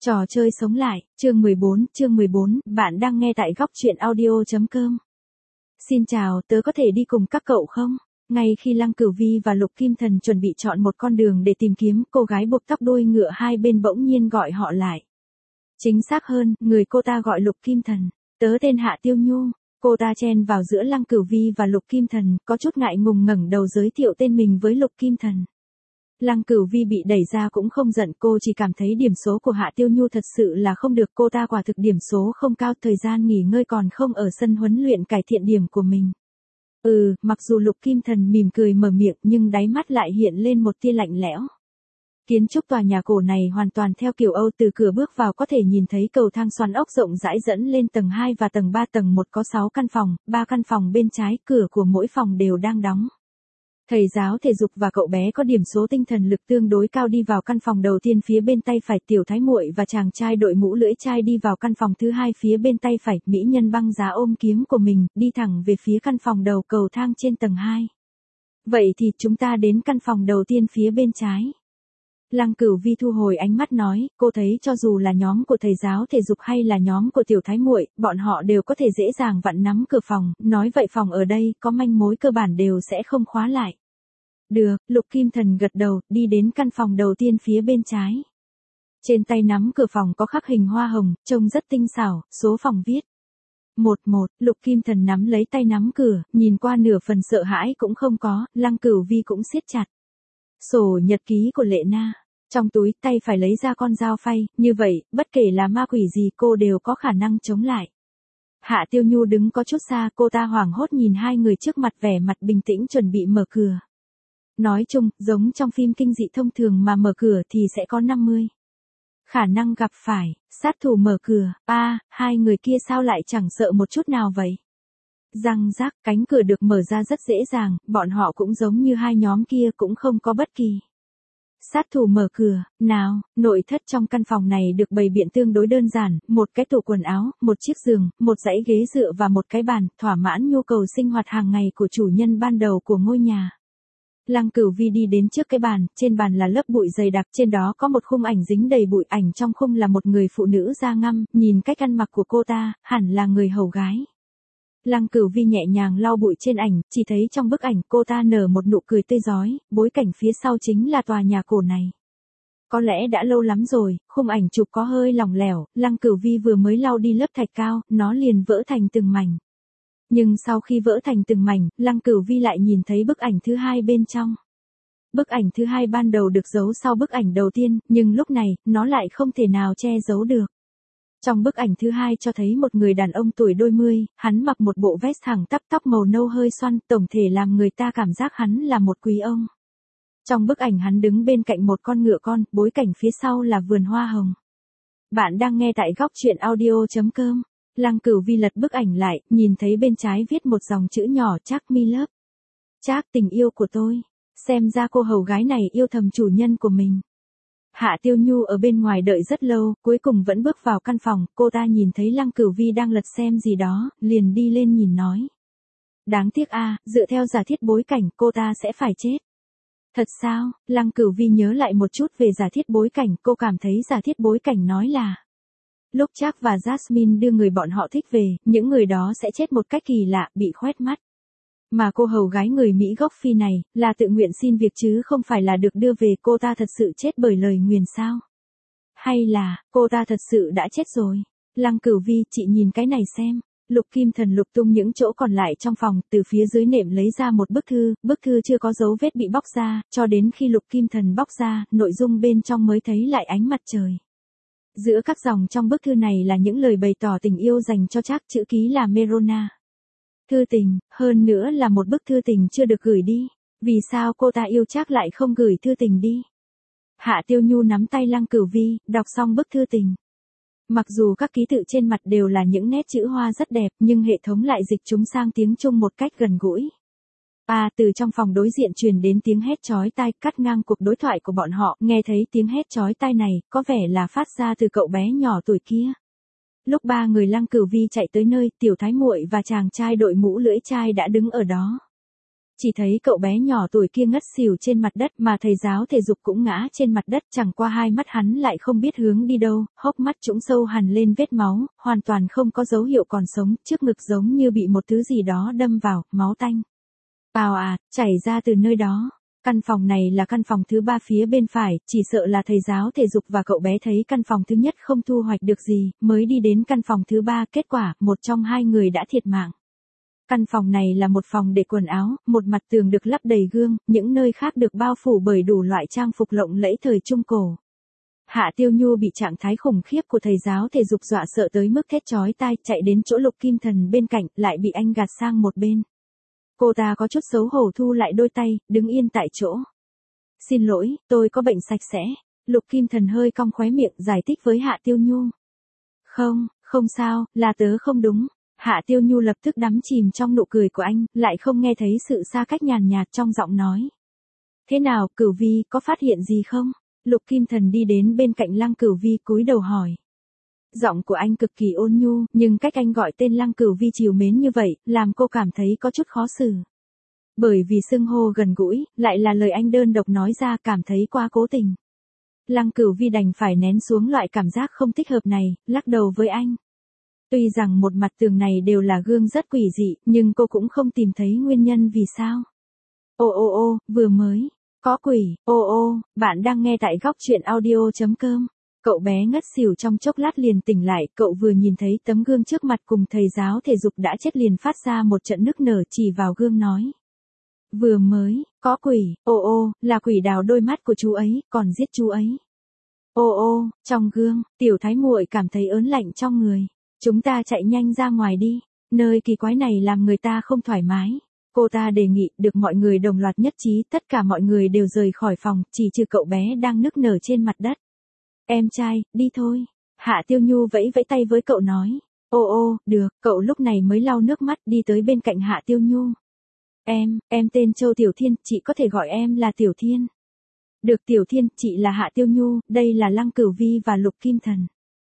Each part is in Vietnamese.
Trò chơi sống lại, chương 14, bạn đang nghe tại góc truyện audio.com. Xin chào, tớ có thể đi cùng các cậu không? Ngay khi Lăng Cửu Vi và Lục Kim Thần chuẩn bị chọn một con đường để tìm kiếm, cô gái buộc tóc đuôi ngựa hai bên bỗng nhiên gọi họ lại. Chính xác hơn, người cô ta gọi Lục Kim Thần. Tớ tên Hạ Tiêu Nhu. Cô ta chen vào giữa Lăng Cửu Vi và Lục Kim Thần, có chút ngại ngùng ngẩng đầu giới thiệu tên mình với Lục Kim Thần. Lăng Cửu Vi bị đẩy ra cũng không giận, cô chỉ cảm thấy điểm số của Hạ Tiêu Nhu thật sự là không được, cô ta quả thực điểm số không cao, thời gian nghỉ ngơi còn không ở sân huấn luyện cải thiện điểm của mình. Mặc dù Lục Kim Thần mỉm cười mở miệng nhưng đáy mắt lại hiện lên một tia lạnh lẽo. Kiến trúc tòa nhà cổ này hoàn toàn theo kiểu Âu, từ cửa bước vào có thể nhìn thấy cầu thang xoắn ốc rộng rãi dẫn lên tầng 2 và tầng 3, tầng 1 có 6 căn phòng, 3 căn phòng bên trái, cửa của mỗi phòng đều đang đóng. Thầy giáo thể dục và cậu bé có điểm số tinh thần lực tương đối cao đi vào căn phòng đầu tiên phía bên tay phải, tiểu thái muội và chàng trai đội mũ lưỡi chai đi vào căn phòng thứ hai phía bên tay phải, mỹ nhân băng giá ôm kiếm của mình, đi thẳng về phía căn phòng đầu cầu thang trên tầng 2. Vậy thì chúng ta đến căn phòng đầu tiên phía bên trái. Lăng Cửu Vi thu hồi ánh mắt nói, cô thấy cho dù là nhóm của thầy giáo thể dục hay là nhóm của tiểu thái muội, bọn họ đều có thể dễ dàng vặn nắm cửa phòng, nói vậy phòng ở đây có manh mối cơ bản đều sẽ không khóa lại. Được, Lục Kim Thần gật đầu, đi đến căn phòng đầu tiên phía bên trái. Trên tay nắm cửa phòng có khắc hình hoa hồng, trông rất tinh xảo, số phòng viết 11, Lục Kim Thần nắm lấy tay nắm cửa, nhìn qua nửa phần sợ hãi cũng không có, Lăng Cửu Vi cũng siết chặt sổ nhật ký của Lệ Na. Trong túi tay phải lấy ra con dao phay, như vậy, bất kể là ma quỷ gì cô đều có khả năng chống lại. Hạ Tiêu Nhu đứng có chút xa, cô ta hoảng hốt nhìn hai người trước mặt, vẻ mặt bình tĩnh chuẩn bị mở cửa. Nói chung, giống trong phim kinh dị thông thường mà mở cửa thì sẽ có 50 khả năng gặp phải sát thủ mở cửa. Hai người kia sao lại chẳng sợ một chút nào vậy? Răng rác, cánh cửa được mở ra rất dễ dàng, bọn họ cũng giống như hai nhóm kia, cũng không có bất kỳ sát thủ mở cửa nào. Nội thất trong căn phòng này được bày biện tương đối đơn giản, một cái tủ quần áo, một chiếc giường, một dãy ghế dựa và một cái bàn, thỏa mãn nhu cầu sinh hoạt hàng ngày của chủ nhân ban đầu của ngôi nhà. Lăng Cửu Vi đi đến trước cái bàn, trên bàn là lớp bụi dày đặc, trên đó có một khung ảnh dính đầy bụi, ảnh trong khung là một người phụ nữ da ngăm, nhìn cách ăn mặc của cô ta, hẳn là người hầu gái. Lăng Cửu Vi nhẹ nhàng lau bụi trên ảnh, chỉ thấy trong bức ảnh cô ta nở một nụ cười tươi rói, bối cảnh phía sau chính là tòa nhà cổ này. Có lẽ đã lâu lắm rồi, khung ảnh chụp có hơi lỏng lẻo, Lăng Cửu Vi vừa mới lau đi lớp thạch cao, nó liền vỡ thành từng mảnh. Nhưng sau khi vỡ thành từng mảnh, Lăng Cửu Vi lại nhìn thấy bức ảnh thứ hai bên trong. Bức ảnh thứ hai ban đầu được giấu sau bức ảnh đầu tiên, nhưng lúc này, nó lại không thể nào che giấu được. Trong bức ảnh thứ hai cho thấy một người đàn ông tuổi đôi mươi, hắn mặc một bộ vest thẳng tắp, tóc màu nâu hơi xoăn, tổng thể làm người ta cảm giác hắn là một quý ông. Trong bức ảnh hắn đứng bên cạnh một con ngựa con, bối cảnh phía sau là vườn hoa hồng. Bạn đang nghe tại góc truyện audio.com. Lăng Cửu Vi lật bức ảnh lại, nhìn thấy bên trái viết một dòng chữ nhỏ, Trác Mi Love. Trác, tình yêu của tôi. Xem ra cô hầu gái này yêu thầm chủ nhân của mình. Hạ Tiêu Nhu ở bên ngoài đợi rất lâu, cuối cùng vẫn bước vào căn phòng, cô ta nhìn thấy Lăng Cửu Vi đang lật xem gì đó, liền đi lên nhìn nói. Đáng tiếc dựa theo giả thiết bối cảnh, cô ta sẽ phải chết. Thật sao? Lăng Cửu Vi nhớ lại một chút về giả thiết bối cảnh, cô cảm thấy giả thiết bối cảnh nói là lúc Trác và Jasmine đưa người bọn họ thích về, những người đó sẽ chết một cách kỳ lạ, bị khoét mắt. Mà cô hầu gái người Mỹ gốc Phi này, là tự nguyện xin việc chứ không phải là được đưa về, cô ta thật sự chết bởi lời nguyền sao? Hay là, cô ta thật sự đã chết rồi? Lăng Cửu Vi, chị nhìn cái này xem. Lục Kim Thần lục tung những chỗ còn lại trong phòng, từ phía dưới nệm lấy ra một bức thư chưa có dấu vết bị bóc ra, cho đến khi Lục Kim Thần bóc ra, nội dung bên trong mới thấy lại ánh mặt trời. Giữa các dòng trong bức thư này là những lời bày tỏ tình yêu dành cho Trác, chữ ký là Merona. Thư tình, hơn nữa là một bức thư tình chưa được gửi đi. Vì sao cô ta yêu Trác lại không gửi thư tình đi? Hạ Tiêu Nhu nắm tay Lăng Cửu Vi, đọc xong bức thư tình. Mặc dù các ký tự trên mặt đều là những nét chữ hoa rất đẹp, nhưng hệ thống lại dịch chúng sang tiếng Trung một cách gần gũi. Từ trong phòng đối diện truyền đến tiếng hét chói tai, cắt ngang cuộc đối thoại của bọn họ, nghe thấy tiếng hét chói tai này, có vẻ là phát ra từ cậu bé nhỏ tuổi kia. Lúc ba người Lăng Cửu Vi chạy tới nơi, tiểu thái muội và chàng trai đội mũ lưỡi chai đã đứng ở đó. Chỉ thấy cậu bé nhỏ tuổi kia ngất xỉu trên mặt đất mà thầy giáo thể dục cũng ngã trên mặt đất, chẳng qua hai mắt hắn lại không biết hướng đi đâu, hốc mắt trũng sâu hằn lên vết máu, hoàn toàn không có dấu hiệu còn sống, trước ngực giống như bị một thứ gì đó đâm vào, máu tanh. Ào à, chảy ra từ nơi đó. Căn phòng này là căn phòng thứ 3 phía bên phải, chỉ sợ là thầy giáo thể dục và cậu bé thấy căn phòng thứ nhất không thu hoạch được gì, mới đi đến căn phòng thứ 3, kết quả, một trong hai người đã thiệt mạng. Căn phòng này là một phòng để quần áo, một mặt tường được lắp đầy gương, những nơi khác được bao phủ bởi đủ loại trang phục lộng lẫy thời Trung Cổ. Hạ Tiêu Nhu bị trạng thái khủng khiếp của thầy giáo thể dục dọa sợ tới mức thét chói tai, chạy đến chỗ Lục Kim Thần bên cạnh, lại bị anh gạt sang một bên. Cô ta có chút xấu hổ thu lại đôi tay, đứng yên tại chỗ. Xin lỗi, tôi có bệnh sạch sẽ. Lục Kim Thần hơi cong khóe miệng giải thích với Hạ Tiêu Nhu. Không sao, là tớ không đúng. Hạ Tiêu Nhu lập tức đắm chìm trong nụ cười của anh, lại không nghe thấy sự xa cách nhàn nhạt trong giọng nói. Thế nào, Cửu Vi, có phát hiện gì không? Lục Kim Thần đi đến bên cạnh Lăng Cửu Vi cúi đầu hỏi. Giọng của anh cực kỳ ôn nhu, nhưng cách anh gọi tên Lăng Cửu Vi trìu mến như vậy, làm cô cảm thấy có chút khó xử. Bởi vì xưng hô gần gũi, lại là lời anh đơn độc nói ra, cảm thấy quá cố tình. Lăng Cửu Vi đành phải nén xuống loại cảm giác không thích hợp này, lắc đầu với anh. Tuy rằng một mặt tường này đều là gương rất quỷ dị, nhưng cô cũng không tìm thấy nguyên nhân vì sao. Ô, vừa mới, có quỷ, bạn đang nghe tại góc truyện audio.com. Cậu bé ngất xỉu trong chốc lát liền tỉnh lại, cậu vừa nhìn thấy tấm gương trước mặt cùng thầy giáo thể dục đã chết liền phát ra một trận nức nở, chỉ vào gương nói. Vừa mới, có quỷ, là quỷ đào đôi mắt của chú ấy, còn giết chú ấy. Trong gương, tiểu thái muội cảm thấy ớn lạnh trong người. Chúng ta chạy nhanh ra ngoài đi, nơi kỳ quái này làm người ta không thoải mái. Cô ta đề nghị, được mọi người đồng loạt nhất trí, tất cả mọi người đều rời khỏi phòng, chỉ trừ cậu bé đang nức nở trên mặt đất. Em trai, đi thôi. Hạ Tiêu Nhu vẫy vẫy tay với cậu nói. Được, cậu lúc này mới lau nước mắt đi tới bên cạnh Hạ Tiêu Nhu. Em tên Châu Tiểu Thiên, chị có thể gọi em là Tiểu Thiên. Được Tiểu Thiên, chị là Hạ Tiêu Nhu, đây là Lăng Cửu Vi và Lục Kim Thần.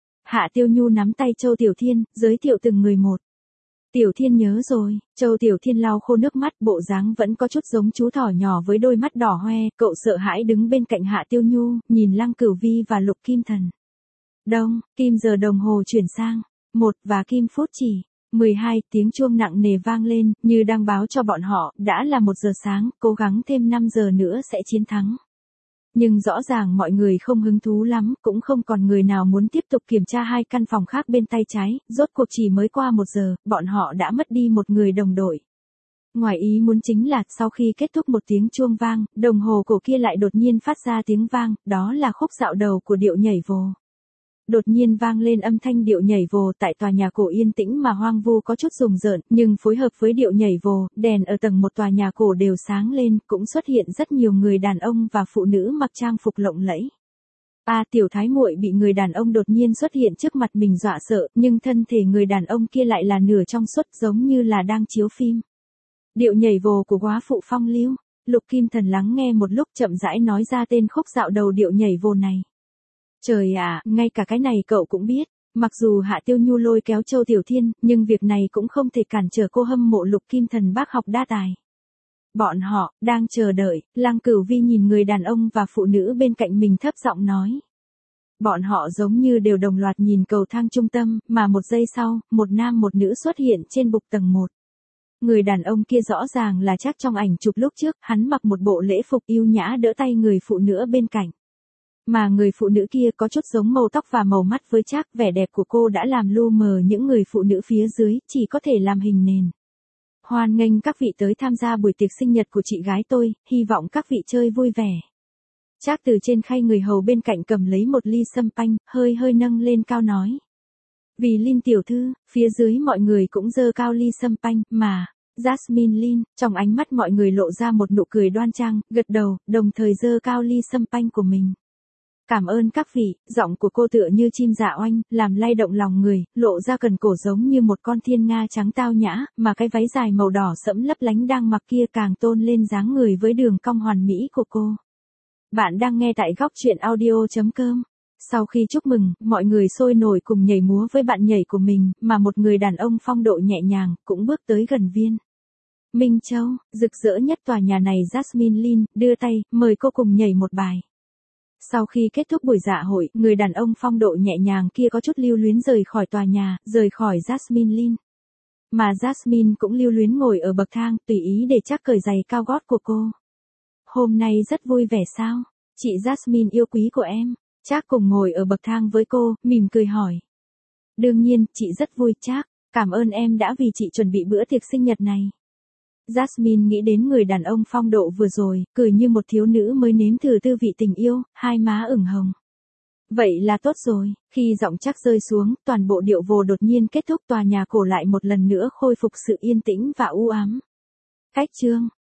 Hạ Tiêu Nhu nắm tay Châu Tiểu Thiên, giới thiệu từng người một. Tiểu Thiên nhớ rồi, Châu Tiểu Thiên lau khô nước mắt, bộ dáng vẫn có chút giống chú thỏ nhỏ với đôi mắt đỏ hoe, cậu sợ hãi đứng bên cạnh Hạ Tiêu Nhu, nhìn Lăng Cửu Vi và Lục Kim Thần. Đông, kim giờ đồng hồ chuyển sang 1 và kim phút chỉ 12, tiếng chuông nặng nề vang lên, như đang báo cho bọn họ, đã là 1 giờ sáng, cố gắng thêm 5 giờ nữa sẽ chiến thắng. Nhưng rõ ràng mọi người không hứng thú lắm, cũng không còn người nào muốn tiếp tục kiểm tra hai căn phòng khác bên tay trái, rốt cuộc chỉ mới qua 1 giờ, bọn họ đã mất đi một người đồng đội. Ngoài ý muốn chính là, sau khi kết thúc một tiếng chuông vang, đồng hồ cổ kia lại đột nhiên phát ra tiếng vang, đó là khúc dạo đầu của điệu nhảy vồ. Đột nhiên vang lên âm thanh điệu nhảy vồ tại tòa nhà cổ yên tĩnh mà hoang vu có chút rùng rợn, nhưng phối hợp với điệu nhảy vồ, đèn ở tầng một tòa nhà cổ đều sáng lên, cũng xuất hiện rất nhiều người đàn ông và phụ nữ mặc trang phục lộng lẫy. Tiểu thái muội bị người đàn ông đột nhiên xuất hiện trước mặt mình dọa sợ, nhưng thân thể người đàn ông kia lại là nửa trong suốt, giống như là đang chiếu phim. Điệu nhảy vồ của góa phụ Phong Lưu. Lục Kim Thần lắng nghe một lúc chậm rãi nói ra tên khúc dạo đầu điệu nhảy vồ này. Trời ạ, ngay cả cái này cậu cũng biết. Mặc dù Hạ Tiêu Nhu lôi kéo Châu Tiểu Thiên, nhưng việc này cũng không thể cản trở cô hâm mộ Lục Kim Thần bác học đa tài. Bọn họ, đang chờ đợi, Lăng Cửu Vi nhìn người đàn ông và phụ nữ bên cạnh mình thấp giọng nói. Bọn họ giống như đều đồng loạt nhìn cầu thang trung tâm, mà một giây sau, một nam một nữ xuất hiện trên bục tầng 1. Người đàn ông kia rõ ràng là Trác trong ảnh chụp lúc trước, hắn mặc một bộ lễ phục yêu nhã đỡ tay người phụ nữ bên cạnh. Mà người phụ nữ kia có chút giống màu tóc và màu mắt với Trác, vẻ đẹp của cô đã làm lu mờ những người phụ nữ phía dưới, chỉ có thể làm hình nền. Hoan nghênh các vị tới tham gia buổi tiệc sinh nhật của chị gái tôi, hy vọng các vị chơi vui vẻ. Trác từ trên khay người hầu bên cạnh cầm lấy một ly sâm panh, hơi nâng lên cao nói. Vì Linh tiểu thư, phía dưới mọi người cũng dơ cao ly sâm panh, mà. Jasmine Lin, trong ánh mắt mọi người lộ ra một nụ cười đoan trang, gật đầu, đồng thời dơ cao ly sâm panh của mình. Cảm ơn các vị, giọng của cô tựa như chim dạ oanh, làm lay động lòng người, lộ ra cần cổ giống như một con thiên nga trắng tao nhã, mà cái váy dài màu đỏ sẫm lấp lánh đang mặc kia càng tôn lên dáng người với đường cong hoàn mỹ của cô. Bạn đang nghe tại góc truyện audio.com. Sau khi chúc mừng, mọi người sôi nổi cùng nhảy múa với bạn nhảy của mình, mà một người đàn ông phong độ nhẹ nhàng, cũng bước tới gần Viên. Minh Châu, rực rỡ nhất tòa nhà này Jasmine Lin, đưa tay, mời cô cùng nhảy một bài. Sau khi kết thúc buổi dạ hội, người đàn ông phong độ nhẹ nhàng kia có chút lưu luyến rời khỏi tòa nhà, rời khỏi Jasmine Lin. Mà Jasmine cũng lưu luyến ngồi ở bậc thang, tùy ý để Trác cởi giày cao gót của cô. Hôm nay rất vui vẻ sao? Chị Jasmine yêu quý của em. Trác cùng ngồi ở bậc thang với cô, mỉm cười hỏi. Đương nhiên, chị rất vui Trác, cảm ơn em đã vì chị chuẩn bị bữa tiệc sinh nhật này. Jasmine nghĩ đến người đàn ông phong độ vừa rồi, cười như một thiếu nữ mới nếm thử tư vị tình yêu, hai má ửng hồng. Vậy là tốt rồi, khi giọng Trác rơi xuống, toàn bộ điệu vồ đột nhiên kết thúc, tòa nhà cổ lại một lần nữa khôi phục sự yên tĩnh và u ám. Cách chương